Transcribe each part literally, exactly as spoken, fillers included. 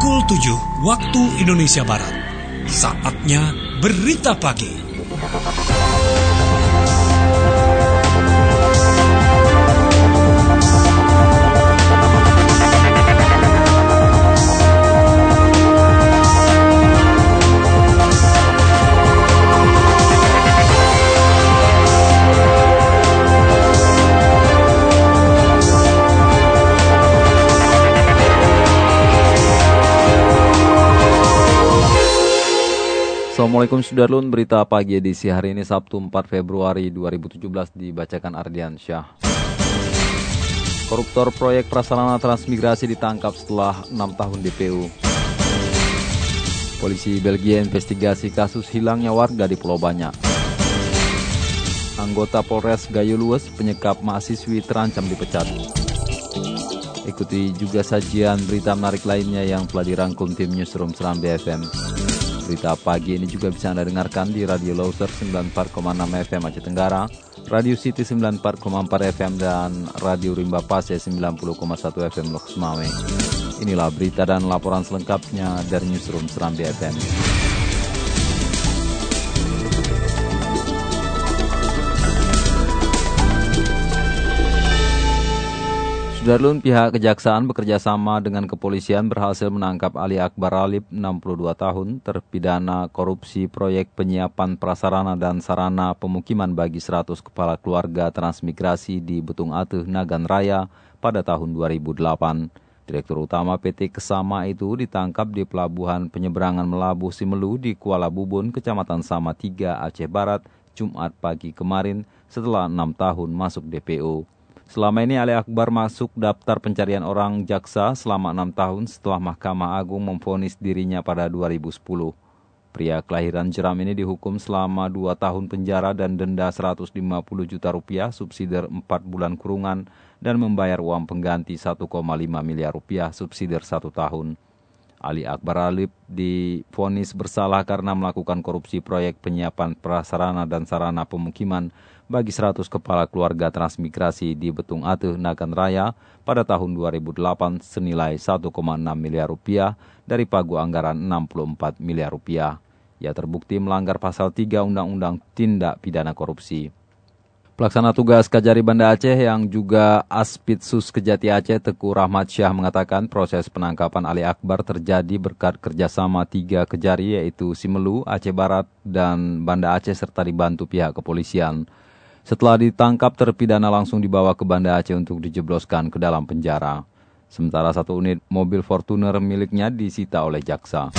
Pukul tujuh waktu Indonesia Barat. Saatnya Berita Pagi. Assalamualaikum Sudarlun, berita pagi edisi hari ini Sabtu empat Februari dua ribu tujuh belas dibacakan Ardian Syah. Koruptor proyek prasarana transmigrasi ditangkap setelah enam tahun D P O. Polisi Belgia investigasi kasus hilangnya warga di Pulau Banyak. Anggota Polres Gayo Luwes penyekap mahasiswi terancam dipecat. Ikuti juga sajian berita menarik lainnya yang telah dirangkum tim Newsroom Serambi F M. Berita pagi ini juga bisa Anda dengarkan di Radio Loser sembilan puluh empat koma enam F M Aceh Tenggara, Radio City sembilan puluh empat koma empat F M, dan Radio Rimba Pase sembilan puluh koma satu F M Lok Semawe. Inilah berita dan laporan selengkapnya dari Newsroom Serambi F M. Sudarlun, pihak kejaksaan bekerja sama dengan kepolisian berhasil menangkap Ali Akbar Alip, enam puluh dua tahun, terpidana korupsi proyek penyiapan prasarana dan sarana pemukiman bagi seratus kepala keluarga transmigrasi di Betung Ateh, Nagan Raya pada tahun dua ribu delapan. Direktur Utama P T Kesama itu ditangkap di Pelabuhan Penyeberangan Melabuh Simelu di Kuala Bubun, Kecamatan Sama tiga, Aceh Barat, Jumat pagi kemarin setelah enam tahun masuk D P O. Selama ini Ali Akbar masuk daftar pencarian orang jaksa selama enam tahun setelah Mahkamah Agung memvonis dirinya pada dua ribu sepuluh. Pria kelahiran Jeram ini dihukum selama dua tahun penjara dan denda seratus lima puluh juta rupiah, subsidiar empat bulan kurungan, dan membayar uang pengganti satu koma lima miliar rupiah, subsidiar satu tahun. Ali Akbar Alip divonis bersalah karena melakukan korupsi proyek penyiapan prasarana dan sarana pemukiman bagi seratus kepala keluarga transmigrasi di Betung Ateh, Nagan Raya pada tahun dua ribu delapan senilai satu koma enam miliar rupiah dari pagu anggaran enam puluh empat miliar rupiah. Ia terbukti melanggar pasal tiga Undang-Undang Tindak Pidana Korupsi. Pelaksana tugas Kajari Banda Aceh yang juga Aspitsus Kejati Aceh Teguh Rahmat Syah mengatakan proses penangkapan Ali Akbar terjadi berkat kerjasama tiga Kejari yaitu Simelu, Aceh Barat, dan Banda Aceh serta dibantu pihak kepolisian. Setelah ditangkap, terpidana langsung dibawa ke Banda Aceh untuk dijebloskan ke dalam penjara. Sementara satu unit mobil Fortuner miliknya disita oleh jaksa.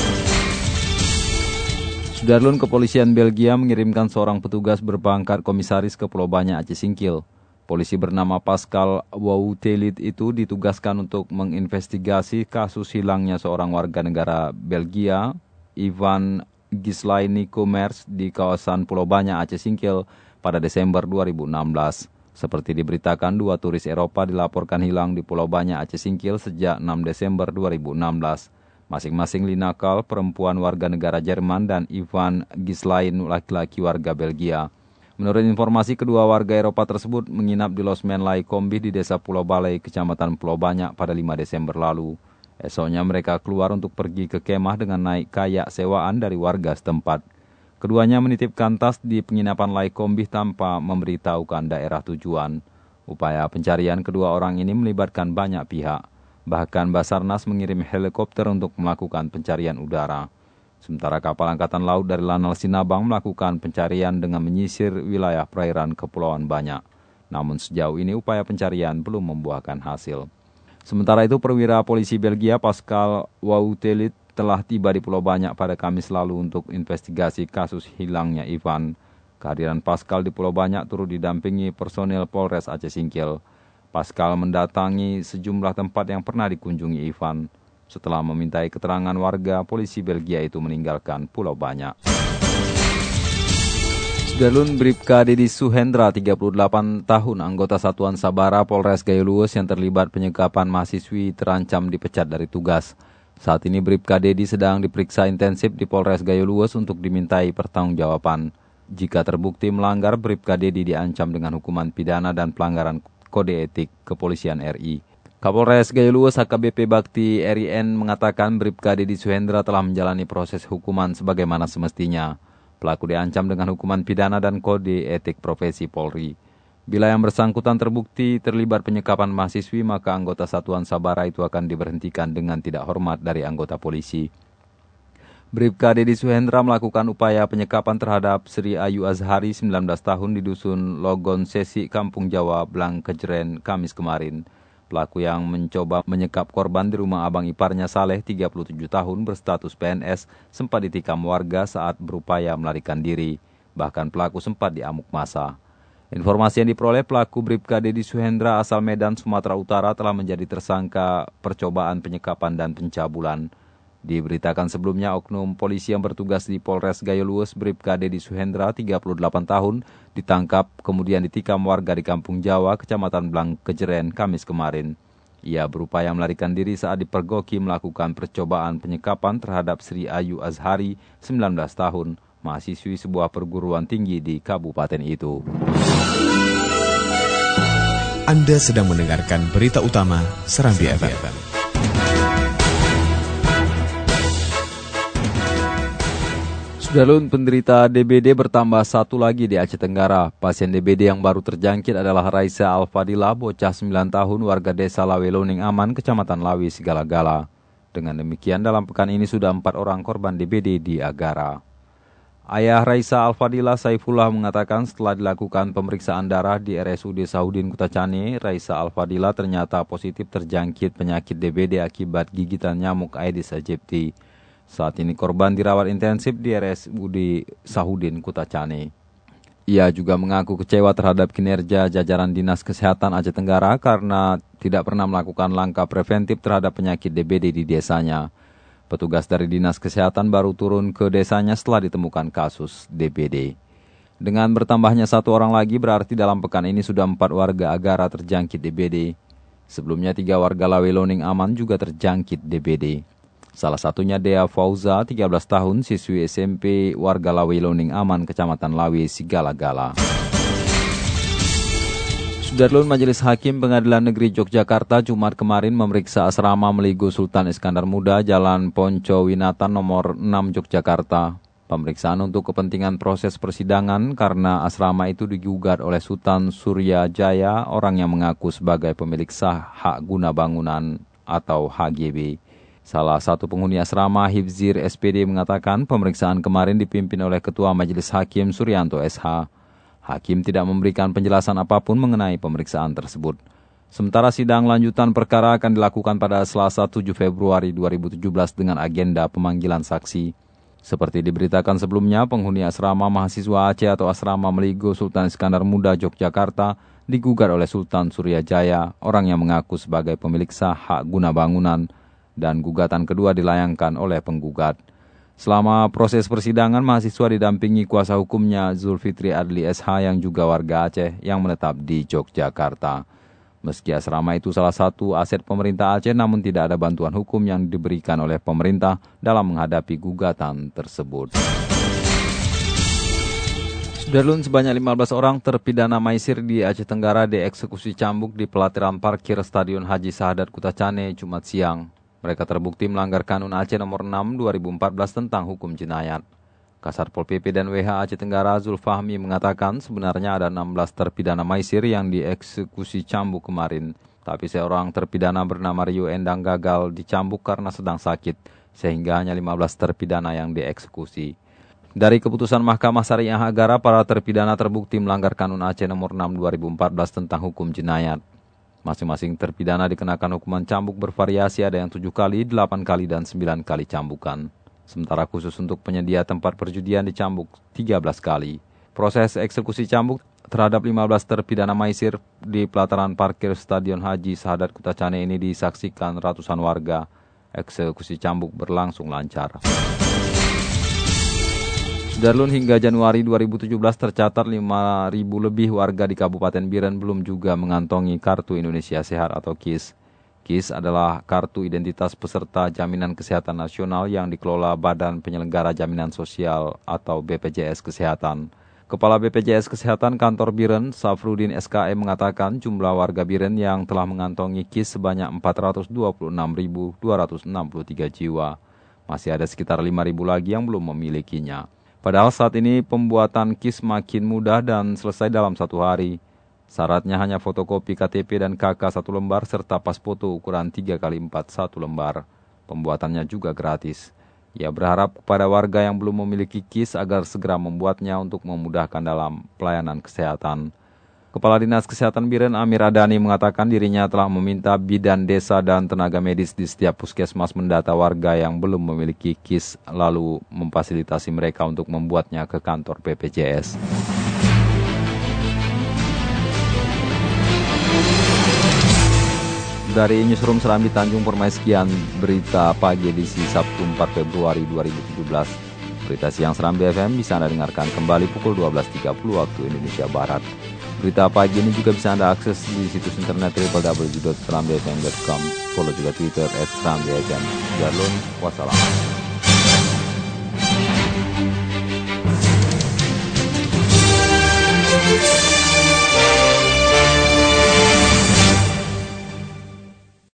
Sudarlun, kepolisian Belgia mengirimkan seorang petugas berpangkat komisaris ke Pulau Banyak, Aceh Singkil. Polisi bernama Pascal Woutelit itu ditugaskan untuk menginvestigasi kasus hilangnya seorang warga negara Belgia, Ivan Gislaini Komers, di kawasan Pulau Banyak, Aceh Singkil pada Desember dua ribu enam belas. Seperti diberitakan, dua turis Eropa dilaporkan hilang di Pulau Banyak, Aceh Singkil sejak enam Desember dua ribu enam belas. Masing-masing Lina Kal, perempuan warga negara Jerman, dan Ivan Gislain, laki-laki warga Belgia. Menurut informasi, kedua warga Eropa tersebut menginap di losmen Lai Kombih di desa Pulau Balai, Kecamatan Pulau Banyak pada lima Desember lalu. Esoknya mereka keluar untuk pergi ke kemah dengan naik kayak sewaan dari warga setempat. Keduanya menitipkan tas di penginapan Lai Kombih tanpa memberitahukan daerah tujuan. Upaya pencarian kedua orang ini melibatkan banyak pihak. Bahkan Basarnas mengirim helikopter untuk melakukan pencarian udara. Sementara kapal Angkatan Laut dari Lanal Sinabang melakukan pencarian dengan menyisir wilayah perairan Kepulauan Banyak. Namun sejauh ini upaya pencarian belum membuahkan hasil. Sementara itu, perwira polisi Belgia Pascal Woutelit telah tiba di Pulau Banyak pada Kamis lalu untuk investigasi kasus hilangnya Ivan. Kehadiran Pascal di Pulau Banyak turut didampingi personil Polres Aceh Singkil. Pascal mendatangi sejumlah tempat yang pernah dikunjungi Ivan. Setelah memintai keterangan warga, polisi Belgia itu meninggalkan Pulau Banyak. Sudarlun, Bribka Dedi Suhendra, tiga puluh delapan tahun, anggota Satuan Sabara Polres Gayo Luwes yang terlibat penyekapan mahasiswi terancam dipecat dari tugas. Saat ini Bribka Dedi sedang diperiksa intensif di Polres Gayo Luwes untuk dimintai pertanggungjawaban. Jika terbukti melanggar, Bribka Dedi diancam dengan hukuman pidana dan pelanggaran kode etik kepolisian R I. Kapolres Gayo Luwes H K B P Bakti R I N mengatakan Bribka Dedi Suhendra telah menjalani proses hukuman sebagaimana semestinya. Pelaku diancam dengan hukuman pidana dan kode etik profesi Polri. Bila yang bersangkutan terbukti terlibat penyekapan mahasiswi, maka anggota Satuan Sabara itu akan diberhentikan dengan tidak hormat dari anggota polisi. Bribka Dedi Suhendra melakukan upaya penyekapan terhadap Sri Ayu Azhari, sembilan belas tahun, di Dusun Logon Sesi, Kampung Jawa, Blang Kejeren, Kamis kemarin. Pelaku yang mencoba menyekap korban di rumah abang iparnya Saleh, tiga puluh tujuh tahun, berstatus P N S, sempat ditikam warga saat berupaya melarikan diri. Bahkan pelaku sempat diamuk massa. Informasi yang diperoleh, pelaku Bribka Dedi Suhendra asal Medan, Sumatera Utara telah menjadi tersangka percobaan penyekapan dan pencabulan. Diberitakan sebelumnya, oknum polisi yang bertugas di Polres Gayo Luwes, Bribka Dedi Suhendra, tiga puluh delapan tahun, ditangkap kemudian ditikam warga di Kampung Jawa, Kecamatan Blang Kejeren, Kamis kemarin. Ia berupaya melarikan diri saat dipergoki melakukan percobaan penyekapan terhadap Sri Ayu Azhari, sembilan belas tahun, mahasiswi sebuah perguruan tinggi di kabupaten itu. Anda sedang mendengarkan berita utama Serambi F M. Sudarlun, penderita D B D bertambah satu lagi di Aceh Tenggara. Pasien D B D yang baru terjangkit adalah Raisa Alfadila, bocah sembilan tahun, warga desa Laweloning Aman, Kecamatan Lawi, Sigala-Gala. Dengan demikian, dalam pekan ini sudah empat orang korban D B D di Agara. Ayah Raisa Alfadila, Saifullah, mengatakan setelah dilakukan pemeriksaan darah di R S U D Sahudin Kutacane, Raisa Alfadila ternyata positif terjangkit penyakit D B D akibat gigitan nyamuk Aedes aegypti. Saat ini korban dirawat intensif di R S U D Sahudin Kutacane. Ia juga mengaku kecewa terhadap kinerja jajaran Dinas Kesehatan Aceh Tenggara karena tidak pernah melakukan langkah preventif terhadap penyakit D B D di desanya. Petugas dari Dinas Kesehatan baru turun ke desanya setelah ditemukan kasus D B D. Dengan bertambahnya satu orang lagi, berarti dalam pekan ini sudah empat warga Agara terjangkit D B D. Sebelumnya tiga warga Laweloning Aman juga terjangkit D B D. Salah satunya Dea Fauza, tiga belas tahun, siswi S M P warga Laweloning Aman, Kecamatan Lawi, Sigala-Gala. Sudarlun, Majelis Hakim Pengadilan Negeri Yogyakarta Jumat kemarin memeriksa asrama Meligo Sultan Iskandar Muda, Jalan Ponco Winatan nomor enam Yogyakarta. Pemeriksaan untuk kepentingan proses persidangan karena asrama itu digugat oleh Sultan Surya Jaya, orang yang mengaku sebagai pemilik sah hak guna bangunan atau H G B. Salah satu penghuni asrama, Hifzir S P D, mengatakan pemeriksaan kemarin dipimpin oleh Ketua Majelis Hakim Suryanto S H. Hakim tidak memberikan penjelasan apapun mengenai pemeriksaan tersebut. Sementara sidang lanjutan perkara akan dilakukan pada Selasa tujuh Februari dua ribu tujuh belas dengan agenda pemanggilan saksi. Seperti diberitakan sebelumnya, penghuni asrama mahasiswa Aceh atau asrama Meligo Sultan Iskandar Muda Yogyakarta digugat oleh Sultan Surya Jaya, orang yang mengaku sebagai pemilik sah hak guna bangunan, dan gugatan kedua dilayangkan oleh penggugat. Selama proses persidangan, mahasiswa didampingi kuasa hukumnya Zulfitri Adli S H yang juga warga Aceh yang menetap di Yogyakarta. Meski asrama itu salah satu aset pemerintah Aceh, namun tidak ada bantuan hukum yang diberikan oleh pemerintah dalam menghadapi gugatan tersebut. Sudarlun, sebanyak lima belas orang terpidana maisir di Aceh Tenggara dieksekusi cambuk di pelataran parkir Stadion Haji Sahadat Kutacane Jumat siang. Mereka terbukti melanggar Kanun Aceh nomor enam dua ribu empat belas tentang hukum jinayat. Kasat Pol P P dan W H Aceh Tenggara Zulfahmi mengatakan sebenarnya ada enam belas terpidana maisir yang dieksekusi cambuk kemarin. Tapi seorang terpidana bernama Rio Endang gagal dicambuk karena sedang sakit, sehingga hanya lima belas terpidana yang dieksekusi. Dari keputusan Mahkamah Syariah Agara, para terpidana terbukti melanggar Kanun Aceh nomor enam dua ribu empat belas tentang hukum jinayat. Masing-masing terpidana dikenakan hukuman cambuk bervariasi, ada yang tujuh kali, delapan kali, dan sembilan kali cambukan. Sementara khusus untuk penyedia tempat perjudian dicambuk tiga belas kali. Proses eksekusi cambuk terhadap lima belas terpidana maisir di pelataran parkir Stadion Haji Sahadat Kutacane ini disaksikan ratusan warga. Eksekusi cambuk berlangsung lancar. Sudarlun, hingga Januari dua ribu tujuh belas tercatat lima ribu lebih warga di Kabupaten Biren belum juga mengantongi Kartu Indonesia Sehat atau K I S. K I S adalah kartu identitas peserta jaminan kesehatan nasional yang dikelola Badan Penyelenggara Jaminan Sosial atau B P J S Kesehatan. Kepala B P J S Kesehatan Kantor Biren, Safrudin S K M mengatakan jumlah warga Biren yang telah mengantongi KIS sebanyak empat ratus dua puluh enam ribu dua ratus enam puluh tiga jiwa. Masih ada sekitar lima ribu lagi yang belum memilikinya. Padahal saat ini pembuatan KIS makin mudah dan selesai dalam satu hari. Syaratnya hanya fotokopi K T P dan K K satu lembar serta pas foto ukuran tiga kali empat satu lembar. Pembuatannya juga gratis. Ia berharap kepada warga yang belum memiliki KIS agar segera membuatnya untuk memudahkan dalam pelayanan kesehatan. Kepala Dinas Kesehatan Biren Amir Adani mengatakan dirinya telah meminta bidan desa dan tenaga medis di setiap puskesmas mendata warga yang belum memiliki KIS lalu memfasilitasi mereka untuk membuatnya ke kantor B P J S. Dari Newsroom Serambi Tanjung Permai sekian berita pagi edisi Sabtu empat Februari dua ribu tujuh belas. Berita siang Serambi F M bisa Anda dengarkan kembali pukul dua belas tiga puluh waktu Indonesia Barat. Berita pagi ini juga bisa Anda akses di situs internet w w w titik serambi f m titik com. Follow juga Twitter at serambi f m. Jalun, wassalam.